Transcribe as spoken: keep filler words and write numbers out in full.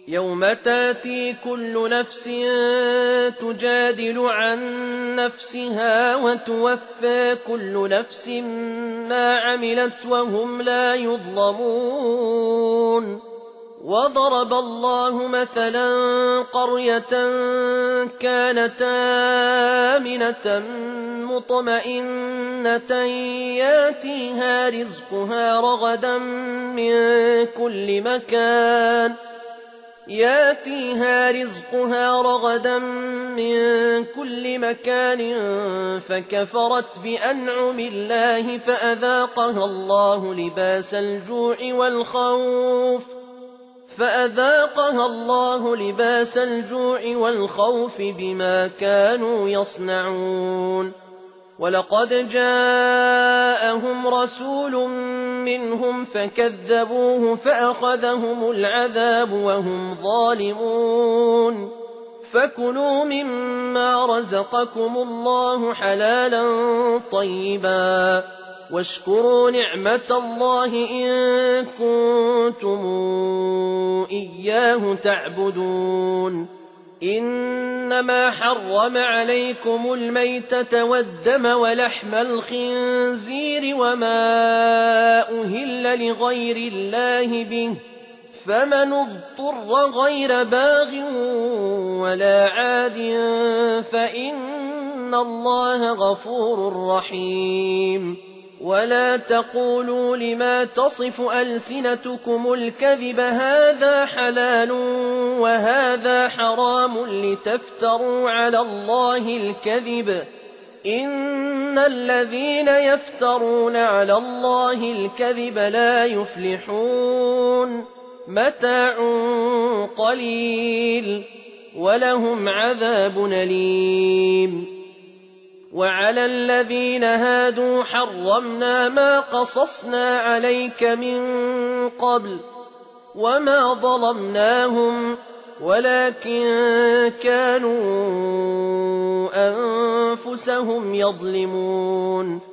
يوم تاتي كل نفس تجادل عن نفسها وتوفى كل نفس ما عملت وهم لا يظلمون. وضرب الله مثلا قرية كانت آمنة مطمئنة ياتيها رزقها رغدا من كل مكان ياتيها رزقها رغدا من كل مكان فكفرت بأنعم الله فأذاقها الله لباس الجوع والخوف فأذاقها الله لباس الجوع والخوف بما كانوا يصنعون. ولقد جاءهم رسول منهم فكذبوه فأخذهم العذاب وهم ظالمون. فكلوا مما رزقكم الله حلالا طيبا واشكروا نعمة الله إن كنتم إياه تعبدون. إنما حرم عليكم الميتة والدم ولحم الخنزير وما أهل لغير الله به فمن اضطر غير باغ ولا عاد فإن الله غفور رحيم. ولا تقولوا لما تصف ألسنتكم الكذب هذا حلال وهذا حرام لتفتروا على الله الكذب إن الذين يفترون على الله الكذب لا يفلحون. متاع قليل ولهم عذاب أليم. وعلى الذين هادوا حرمنا ما قصصنا عليك من قبل وما ظلمناهم ولكن كانوا أنفسهم يظلمون.